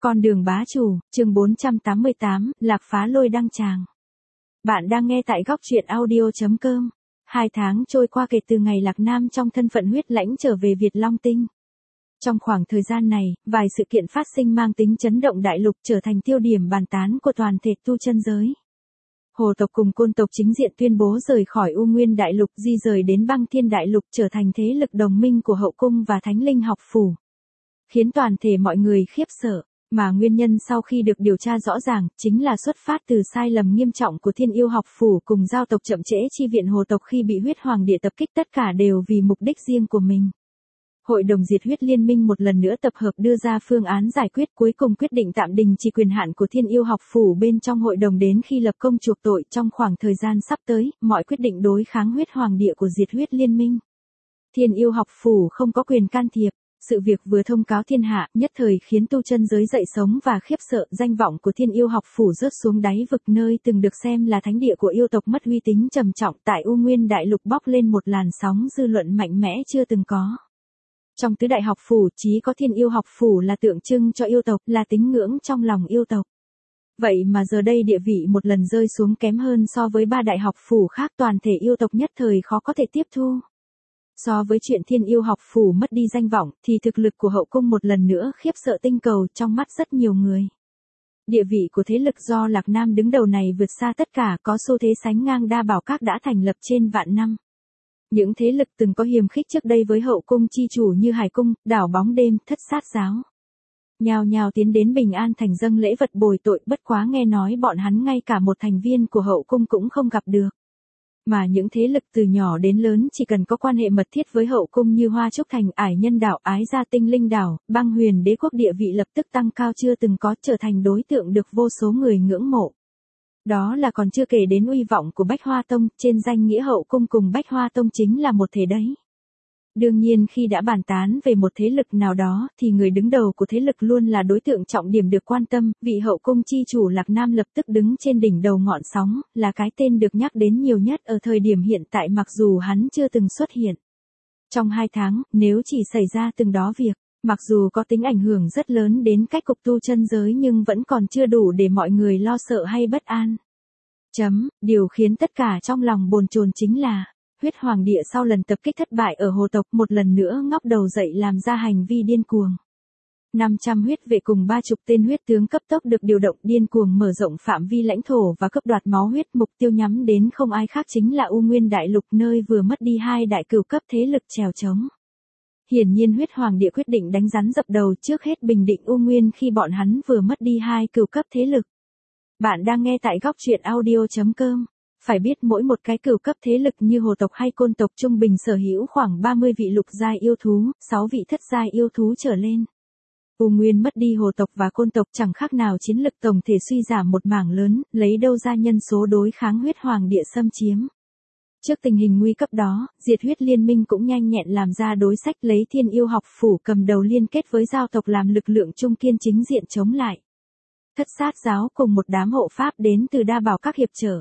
Con đường bá chủ, chương 488, Lạc Phá Lôi đăng tràng. Bạn đang nghe tại góc truyện audio.com. 2 tháng trôi qua kể từ ngày Lạc Nam trong thân phận huyết lãnh trở về Việt Long Tinh. Trong khoảng thời gian này, vài sự kiện phát sinh mang tính chấn động đại lục trở thành tiêu điểm bàn tán của toàn thể tu chân giới. Hồ tộc cùng Côn tộc chính diện tuyên bố rời khỏi U Nguyên đại lục, di rời đến Băng Thiên đại lục, trở thành thế lực đồng minh của Hậu cung và Thánh Linh học phủ, khiến toàn thể mọi người khiếp sợ. Mà nguyên nhân sau khi được điều tra rõ ràng, chính là xuất phát từ sai lầm nghiêm trọng của Thiên Yêu học phủ cùng giao tộc chậm trễ chi viện Hồ tộc khi bị huyết hoàng địa tập kích, tất cả đều vì mục đích riêng của mình. Hội đồng diệt huyết liên minh một lần nữa tập hợp đưa ra phương án giải quyết, cuối cùng quyết định tạm đình chỉ quyền hạn của Thiên Yêu học phủ bên trong hội đồng đến khi lập công chuộc tội. Trong khoảng thời gian sắp tới, mọi quyết định đối kháng huyết hoàng địa của diệt huyết liên minh, Thiên Yêu học phủ không có quyền can thiệp. Sự việc vừa thông cáo thiên hạ, nhất thời khiến tu chân giới dậy sóng và khiếp sợ. Danh vọng của Thiên Yêu học phủ rớt xuống đáy vực, nơi từng được xem là thánh địa của yêu tộc mất uy tín trầm trọng. Tại U Nguyên đại lục bóc lên một làn sóng dư luận mạnh mẽ chưa từng có. Trong tứ đại học phủ, chỉ có Thiên Yêu học phủ là tượng trưng cho yêu tộc, là tín ngưỡng trong lòng yêu tộc. Vậy mà giờ đây địa vị một lần rơi xuống kém hơn so với 3 đại học phủ khác, toàn thể yêu tộc nhất thời khó có thể tiếp thu. So với chuyện Thiên Yêu học phủ mất đi danh vọng, thì thực lực của Hậu cung một lần nữa khiếp sợ tinh cầu trong mắt rất nhiều người. Địa vị của thế lực do Lạc Nam đứng đầu này vượt xa tất cả, có xu thế sánh ngang Đa Bảo Các đã thành lập trên vạn năm. Những thế lực từng có hiềm khích trước đây với Hậu cung chi chủ như Hải cung, Đảo Bóng Đêm, Thất Sát giáo, nhào nhào tiến đến Bình An thành dâng lễ vật bồi tội. Bất quá nghe nói bọn hắn ngay cả một thành viên của Hậu cung cũng không gặp được. Mà những thế lực từ nhỏ đến lớn chỉ cần có quan hệ mật thiết với Hậu cung như Hoa Trúc Thành, Ải Nhân đảo, Ái Gia Tinh Linh đảo, Băng Huyền Đế quốc, địa vị lập tức tăng cao chưa từng có, trở thành đối tượng được vô số người ngưỡng mộ. Đó là còn chưa kể đến uy vọng của Bách Hoa Tông, trên danh nghĩa Hậu cung cùng Bách Hoa Tông chính là một thể đấy. Đương nhiên khi đã bàn tán về một thế lực nào đó, thì người đứng đầu của thế lực luôn là đối tượng trọng điểm được quan tâm. Vị Hậu cung chi chủ Lạc Nam lập tức đứng trên đỉnh đầu ngọn sóng, là cái tên được nhắc đến nhiều nhất ở thời điểm hiện tại, mặc dù hắn chưa từng xuất hiện. Trong 2 tháng, nếu chỉ xảy ra từng đó việc, mặc dù có tính ảnh hưởng rất lớn đến cách cục tu chân giới, nhưng vẫn còn chưa đủ để mọi người lo sợ hay bất an. Điều khiến tất cả trong lòng bồn chồn chính là huyết hoàng địa sau lần tập kích thất bại ở Hồ tộc một lần nữa ngóc đầu dậy làm ra hành vi điên cuồng. 500 huyết vệ cùng 30 tên huyết tướng cấp tốc được điều động, điên cuồng mở rộng phạm vi lãnh thổ và cướp đoạt máu huyết, mục tiêu nhắm đến không ai khác chính là U Nguyên đại lục, nơi vừa mất đi 2 đại cửu cấp thế lực chèo chống. Hiển nhiên huyết hoàng địa quyết định đánh rắn dập đầu, trước hết bình định U Nguyên khi bọn hắn vừa mất đi 2 cửu cấp thế lực. Bạn đang nghe tại góc truyện audio.com. Phải biết mỗi một cái cửu cấp thế lực như Hồ tộc hay Côn tộc trung bình sở hữu khoảng 30 vị lục giai yêu thú, 6 vị thất giai yêu thú trở lên. U Nguyên mất đi Hồ tộc và Côn tộc chẳng khác nào chiến lực tổng thể suy giảm một mảng lớn, lấy đâu ra nhân số đối kháng huyết hoàng địa xâm chiếm. Trước tình hình nguy cấp đó, diệt huyết liên minh cũng nhanh nhẹn làm ra đối sách, lấy Thiên Yêu học phủ cầm đầu liên kết với giao tộc làm lực lượng trung kiên chính diện chống lại. Thất Sát giáo cùng một đám hộ pháp đến từ Đa Bảo Các hiệp trợ.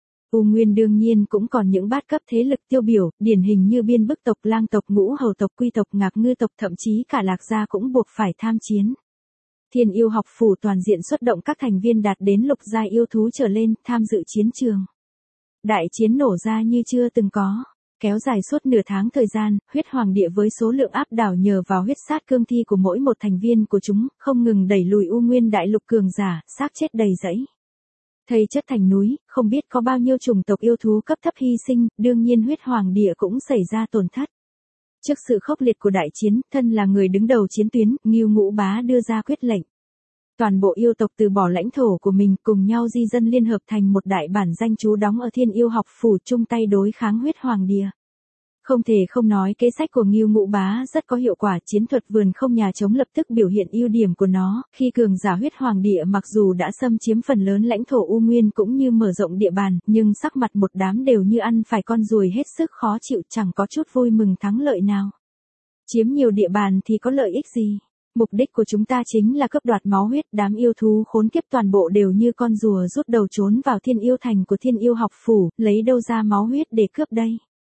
U Nguyên đương nhiên cũng còn những bát cấp thế lực tiêu biểu, điển hình như Biên Bức tộc, Lang tộc, Ngũ Hầu tộc, Quy tộc, Ngạc Ngư tộc, thậm chí cả Lạc gia cũng buộc phải tham chiến. Thiên Yêu học phủ toàn diện xuất động các thành viên đạt đến lục giai yêu thú trở lên, tham dự chiến trường. Đại chiến nổ ra như chưa từng có, kéo dài suốt nửa tháng thời gian. Huyết hoàng địa với số lượng áp đảo nhờ vào huyết sát cương thi của mỗi một thành viên của chúng, không ngừng đẩy lùi U Nguyên đại lục cường giả, xác chết đầy dẫy, thây chất thành núi, không biết có bao nhiêu chủng tộc yêu thú cấp thấp hy sinh, đương nhiên huyết hoàng địa cũng xảy ra tổn thất. Trước sự khốc liệt của đại chiến, thân là người đứng đầu chiến tuyến, Ngưu Ngũ Bá đưa ra quyết lệnh. Toàn bộ yêu tộc từ bỏ lãnh thổ của mình, cùng nhau di dân liên hợp thành một đại bản danh trú đóng ở Thiên Yêu học phủ, chung tay đối kháng huyết hoàng địa. Không thể không nói kế sách của Ngưu Ngũ Bá rất có hiệu quả, chiến thuật vườn không nhà trống lập tức biểu hiện ưu điểm của nó, khi cường giả huyết hoàng địa mặc dù đã xâm chiếm phần lớn lãnh thổ U Nguyên cũng như mở rộng địa bàn, nhưng sắc mặt một đám đều như ăn phải con ruồi, hết sức khó chịu, chẳng có chút vui mừng thắng lợi nào. Chiếm nhiều địa bàn thì có lợi ích gì? Mục đích của chúng ta chính là cướp đoạt máu huyết, đám yêu thú khốn kiếp toàn bộ đều như con rùa rút đầu trốn vào Thiên Yêu thành của Thiên Yêu học phủ, lấy đâu ra máu huyết để cướp đây?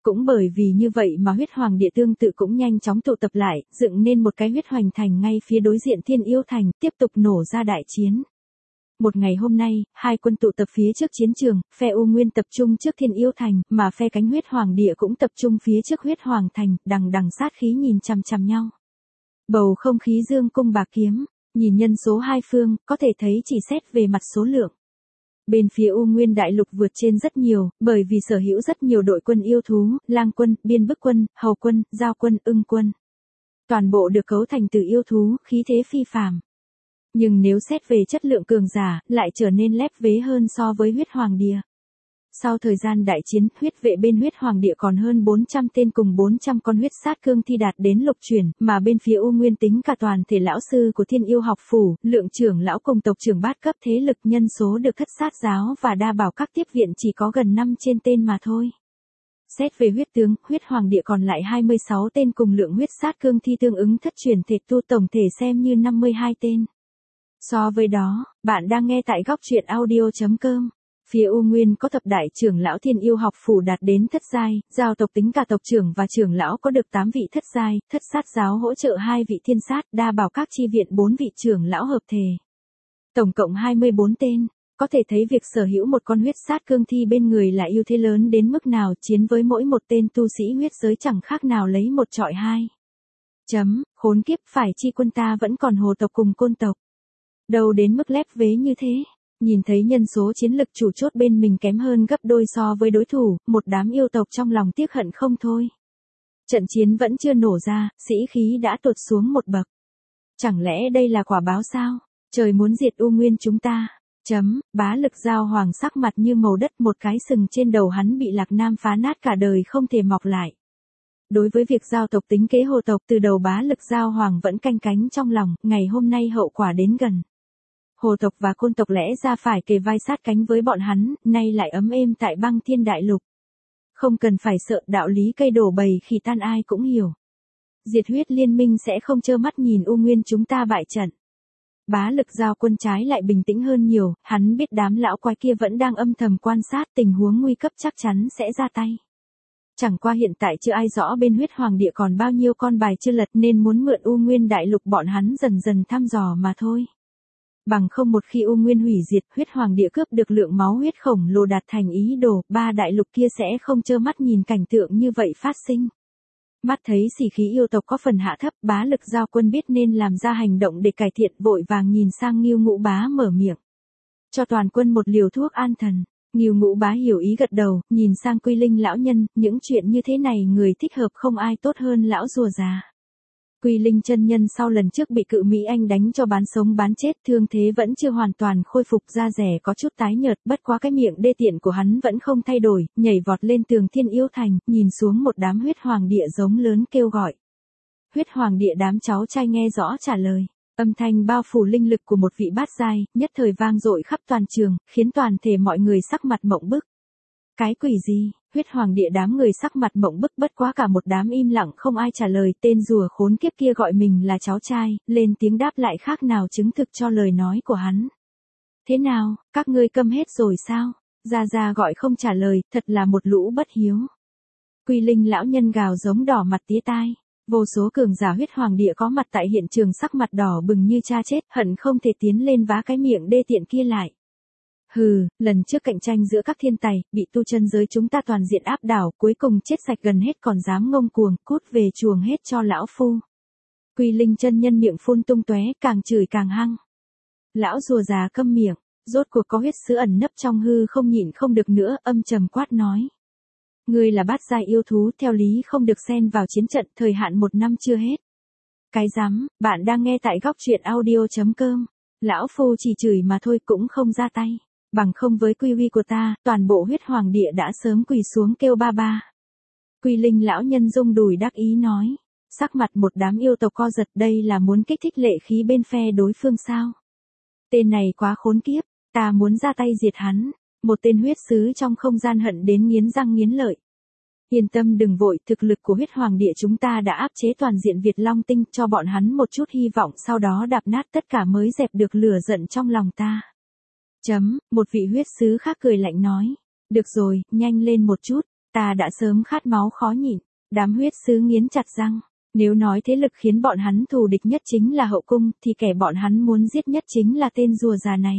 Cũng bởi vì như vậy mà huyết hoàng địa tương tự cũng nhanh chóng tụ tập lại, dựng nên một cái huyết hoành thành ngay phía đối diện Thiên Yêu Thành, tiếp tục nổ ra đại chiến. Một ngày hôm nay, hai quân tụ tập phía trước chiến trường, phe U Nguyên tập trung trước Thiên Yêu Thành, mà phe cánh huyết hoàng địa cũng tập trung phía trước huyết hoàng thành, đằng đằng sát khí nhìn chằm chằm nhau. Bầu không khí dương cung bạc kiếm, nhìn nhân số hai phương, có thể thấy chỉ xét về mặt số lượng. Bên phía U Nguyên đại lục vượt trên rất nhiều, bởi vì sở hữu rất nhiều đội quân yêu thú, lang quân, biên bức quân, hầu quân, giao quân, ưng quân. Toàn bộ được cấu thành từ yêu thú, khí thế phi phàm. Nhưng nếu xét về chất lượng cường giả, lại trở nên lép vế hơn so với huyết hoàng địa. Sau thời gian đại chiến, huyết vệ bên huyết hoàng địa còn hơn 400 tên cùng 400 con huyết sát cương thi đạt đến lục chuyển, mà bên phía U Nguyên tính cả toàn thể lão sư của Thiên Yêu học phủ, lượng trưởng lão cùng tộc trưởng bát cấp thế lực nhân số được thất sát giáo và đa bảo các tiếp viện chỉ có gần 5 trên tên mà thôi. Xét về huyết tướng, huyết hoàng địa còn lại 26 tên cùng lượng huyết sát cương thi tương ứng thất chuyển thể tu tổng thể xem như 52 tên. So với đó, bạn đang nghe tại góc truyện audio.com. Phía U Nguyên có thập đại trưởng lão Thiên Yêu học phủ đạt đến thất giai, giao tộc tính cả tộc trưởng và trưởng lão có được 8 vị thất giai, thất sát giáo hỗ trợ 2 vị thiên sát, đa bảo các chi viện 4 vị trưởng lão hợp thể. Tổng cộng 24 tên, có thể thấy việc sở hữu một con huyết sát cương thi bên người là ưu thế lớn đến mức nào, chiến với mỗi một tên tu sĩ huyết giới chẳng khác nào lấy một trọi hai. Khốn kiếp, phải chi quân ta vẫn còn hồ tộc cùng côn tộc. Đâu đến mức lép vế như thế. Nhìn thấy nhân số chiến lực chủ chốt bên mình kém hơn gấp đôi so với đối thủ, một đám yêu tộc trong lòng tiếc hận không thôi. Trận chiến vẫn chưa nổ ra, sĩ khí đã tụt xuống một bậc. Chẳng lẽ đây là quả báo sao? Trời muốn diệt U Nguyên chúng ta. Bá Lực Giao Hoàng sắc mặt như màu đất, một cái sừng trên đầu hắn bị Lạc Nam phá nát cả đời không thể mọc lại. Đối với việc giao tộc tính kế hồ tộc từ đầu Bá Lực Giao Hoàng vẫn canh cánh trong lòng, ngày hôm nay hậu quả đến gần. Hồ tộc và côn tộc lẽ ra phải kề vai sát cánh với bọn hắn, nay lại ấm êm tại Băng Thiên Đại Lục. Không cần phải sợ, đạo lý cây đổ bầy khi tan ai cũng hiểu. Diệt huyết liên minh sẽ không trơ mắt nhìn U Nguyên chúng ta bại trận. Bá Lực Giao quân trái lại bình tĩnh hơn nhiều, hắn biết đám lão quái kia vẫn đang âm thầm quan sát, tình huống nguy cấp chắc chắn sẽ ra tay. Chẳng qua hiện tại chưa ai rõ bên huyết hoàng địa còn bao nhiêu con bài chưa lật nên muốn mượn U Nguyên đại lục bọn hắn dần dần thăm dò mà thôi. Bằng không một khi U Nguyên hủy diệt, huyết hoàng địa cướp được lượng máu huyết khổng lồ đạt thành ý đồ, ba đại lục kia sẽ không trơ mắt nhìn cảnh tượng như vậy phát sinh. Mắt thấy sĩ khí yêu tộc có phần hạ thấp, Bá Lực Giao quân biết nên làm ra hành động để cải thiện, vội vàng nhìn sang Ngưu Ngũ Bá mở miệng. Cho toàn quân một liều thuốc an thần. Ngưu Ngũ Bá hiểu ý gật đầu, nhìn sang Quy Linh lão nhân, những chuyện như thế này người thích hợp không ai tốt hơn lão rùa già. Quy Linh chân nhân sau lần trước bị Cự Mỹ Anh đánh cho bán sống bán chết, thương thế vẫn chưa hoàn toàn khôi phục, da rẻ có chút tái nhợt, bất quá cái miệng đê tiện của hắn vẫn không thay đổi, nhảy vọt lên tường Thiên Yêu Thành, nhìn xuống một đám huyết hoàng địa giống lớn kêu gọi. Huyết hoàng địa đám cháu trai nghe rõ trả lời. Âm thanh bao phủ linh lực của một vị bát giai, nhất thời vang dội khắp toàn trường, khiến toàn thể mọi người sắc mặt mộng bức. Cái quỷ gì? Huyết hoàng địa đám người sắc mặt mộng bức, bất quá cả một đám im lặng không ai trả lời. Tên rùa khốn kiếp kia gọi mình là cháu trai, lên tiếng đáp lại khác nào chứng thực cho lời nói của hắn. Thế nào, các ngươi câm hết rồi sao? Gia Gia gọi không trả lời, thật là một lũ bất hiếu. Quy Linh lão nhân gào giống đỏ mặt tía tai. Vô số cường giả huyết hoàng địa có mặt tại hiện trường sắc mặt đỏ bừng như cha chết, hận không thể tiến lên vá cái miệng đê tiện kia lại. Hừ, lần trước cạnh tranh giữa các thiên tài, bị tu chân giới chúng ta toàn diện áp đảo, cuối cùng chết sạch gần hết còn dám ngông cuồng, cút về chuồng hết cho lão phu. Quy Linh chân nhân miệng phun tung tóe, càng chửi càng hăng. Lão rùa già câm miệng, rốt cuộc có huyết sứ ẩn nấp trong hư không nhịn không được nữa, âm trầm quát nói. Ngươi là bát giai yêu thú, theo lý không được xen vào chiến trận, thời hạn 1 năm chưa hết. Cái rắm, bạn đang nghe tại góc truyện audio.com. Lão phu chỉ chửi mà thôi cũng không ra tay. Bằng không với quy uy của ta, toàn bộ huyết hoàng địa đã sớm quỳ xuống kêu ba ba. Quy Linh lão nhân rung đùi đắc ý nói. Sắc mặt một đám yêu tộc co giật, đây là muốn kích thích lệ khí bên phe đối phương sao? Tên này quá khốn kiếp, ta muốn ra tay diệt hắn. Một tên huyết sứ trong không gian hận đến nghiến răng nghiến lợi. Yên tâm đừng vội, thực lực của huyết hoàng địa chúng ta đã áp chế toàn diện Việt Long Tinh, cho bọn hắn một chút hy vọng, sau đó đạp nát tất cả mới dẹp được lửa giận trong lòng ta. Một vị huyết sứ khác cười lạnh nói. Được rồi, nhanh lên một chút, Ta đã sớm khát máu khó nhịn. Đám huyết sứ nghiến chặt răng. Nếu nói thế lực khiến bọn hắn thù địch nhất chính là hậu cung, thì kẻ bọn hắn muốn giết nhất chính là tên rùa già này.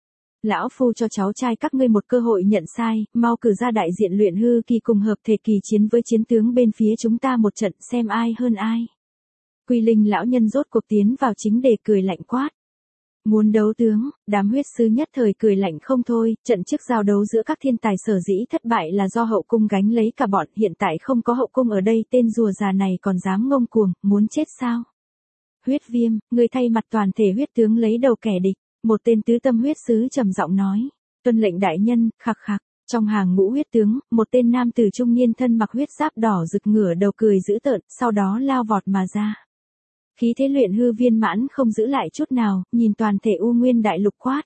Lão phu cho cháu trai các ngươi một cơ hội nhận sai, mau cử ra đại diện luyện hư kỳ cùng hợp thể kỳ chiến với chiến tướng bên phía chúng ta một trận xem ai hơn ai. Quy Linh lão nhân rốt cuộc tiến vào chính đề cười lạnh quát. Muốn đấu tướng, đám huyết sứ nhất thời cười lạnh không thôi, trận trước giao đấu giữa các thiên tài sở dĩ thất bại là do hậu cung gánh lấy cả bọn, hiện tại không có hậu cung ở đây, tên rùa già này còn dám ngông cuồng, muốn chết sao? Huyết Viêm, người thay mặt toàn thể huyết tướng lấy đầu kẻ địch, một tên tứ tâm huyết sứ trầm giọng nói, tuân lệnh đại nhân, khặc khặc. Trong hàng ngũ huyết tướng, một tên nam tử trung niên thân mặc huyết giáp đỏ rực ngửa đầu cười dữ tợn, sau đó lao vọt mà ra. Khí thế luyện hư viên mãn không giữ lại chút nào, nhìn toàn thể U Nguyên đại lục quát.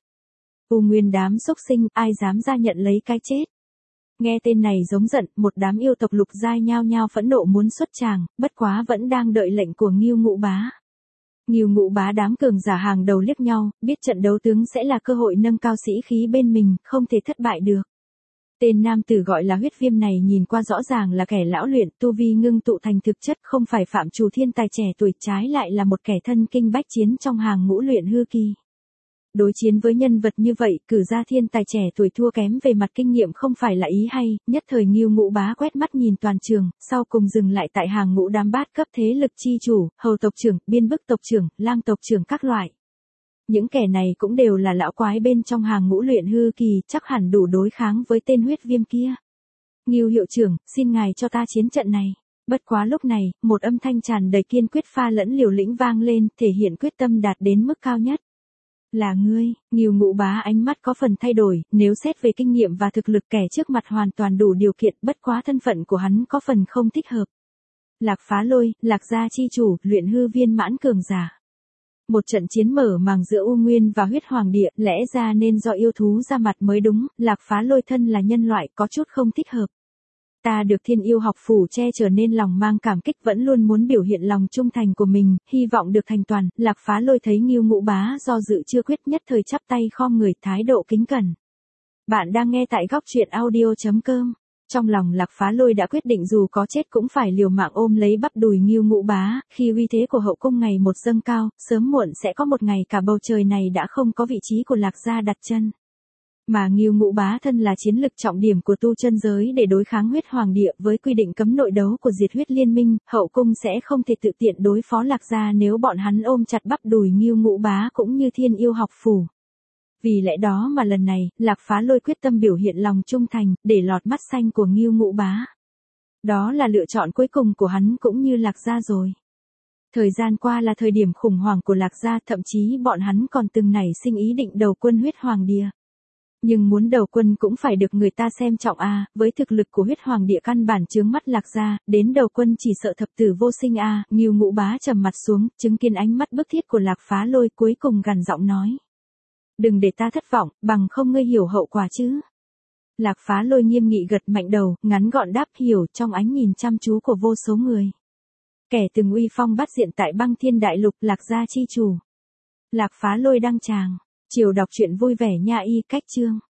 U Nguyên đám xúc sinh, ai dám ra nhận lấy cái chết. Nghe tên này giống giận, một đám yêu tộc lục giai nhao nhao phẫn nộ muốn xuất tràng, bất quá vẫn đang đợi lệnh của Ngưu Ngũ Bá. Ngưu Ngũ Bá đám cường giả hàng đầu liếc nhau, biết trận đấu tướng sẽ là cơ hội nâng cao sĩ khí bên mình, không thể thất bại được. Tên nam tử gọi là Huyết Viêm này nhìn qua rõ ràng là kẻ lão luyện, tu vi ngưng tụ thành thực chất, không phải phạm trù thiên tài trẻ tuổi, trái lại là một kẻ thân kinh bách chiến trong hàng ngũ luyện hư kỳ. Đối chiến với nhân vật như vậy, cử ra thiên tài trẻ tuổi thua kém về mặt kinh nghiệm không phải là ý hay, nhất thời Ngưu Ngũ Bá quét mắt nhìn toàn trường, sau cùng dừng lại tại hàng ngũ đám bát cấp thế lực chi chủ, hầu tộc trưởng, biên bức tộc trưởng, lang tộc trưởng các loại. Những kẻ này cũng đều là lão quái bên trong hàng ngũ luyện hư kỳ, chắc hẳn đủ đối kháng với tên Huyết Viêm kia. Ngưu hiệu trưởng, xin ngài cho ta chiến trận này. Bất quá lúc này, một âm thanh tràn đầy kiên quyết pha lẫn liều lĩnh vang lên, thể hiện quyết tâm đạt đến mức cao nhất. Là ngươi, Ngưu Ngũ Bá ánh mắt có phần thay đổi, nếu xét về kinh nghiệm và thực lực kẻ trước mặt hoàn toàn đủ điều kiện, bất quá thân phận của hắn có phần không thích hợp. Lạc Phá Lôi, Lạc gia chi chủ, luyện hư viên mãn cường giả. Một trận chiến mở màng giữa U Nguyên và huyết hoàng địa, lẽ ra nên do yêu thú ra mặt mới đúng, Lạc Phá Lôi thân là nhân loại có chút không thích hợp. Ta được Thiên Yêu học phủ che chở nên lòng mang cảm kích, vẫn luôn muốn biểu hiện lòng trung thành của mình, hy vọng được thành toàn. Lạc Phá Lôi thấy Ngưu Ngũ Bá do dự chưa quyết, nhất thời chắp tay khom người, thái độ kính cẩn. Bạn đang nghe tại góc truyện audio.com. Trong lòng Lạc Phá Lôi đã quyết định dù có chết cũng phải liều mạng ôm lấy bắp đùi Ngưu Ngũ Bá, khi uy thế của hậu cung ngày một dâng cao, sớm muộn sẽ có một ngày cả bầu trời này đã không có vị trí của Lạc gia đặt chân. Mà Ngưu Ngũ Bá thân là chiến lực trọng điểm của tu chân giới để đối kháng huyết hoàng địa, với quy định cấm nội đấu của diệt huyết liên minh, hậu cung sẽ không thể tự tiện đối phó Lạc gia nếu bọn hắn ôm chặt bắp đùi Ngưu Ngũ Bá cũng như Thiên Yêu học phủ. Vì lẽ đó mà lần này, Lạc Phá Lôi quyết tâm biểu hiện lòng trung thành, để lọt mắt xanh của Ngưu Ngũ Bá. Đó là lựa chọn cuối cùng của hắn cũng như Lạc gia rồi. Thời gian qua là thời điểm khủng hoảng của Lạc gia, thậm chí bọn hắn còn từng nảy sinh ý định đầu quân huyết hoàng địa. Nhưng muốn đầu quân cũng phải được người ta xem trọng a, với thực lực của huyết hoàng địa căn bản chướng mắt Lạc gia, đến đầu quân chỉ sợ thập tử vô sinh a. Ngưu Ngũ Bá trầm mặt xuống, chứng kiến ánh mắt bức thiết của Lạc Phá Lôi, cuối cùng gằn giọng nói. Đừng để ta thất vọng, bằng không ngươi hiểu hậu quả chứ. Lạc Phá Lôi nghiêm nghị gật mạnh đầu, ngắn gọn đáp hiểu, trong ánh nhìn chăm chú của vô số người. Kẻ từng uy phong bát diện tại Băng Thiên Đại Lục, Lạc gia chi chủ. Lạc Phá Lôi đăng tràng. Chiều đọc truyện vui vẻ nha y cách chương.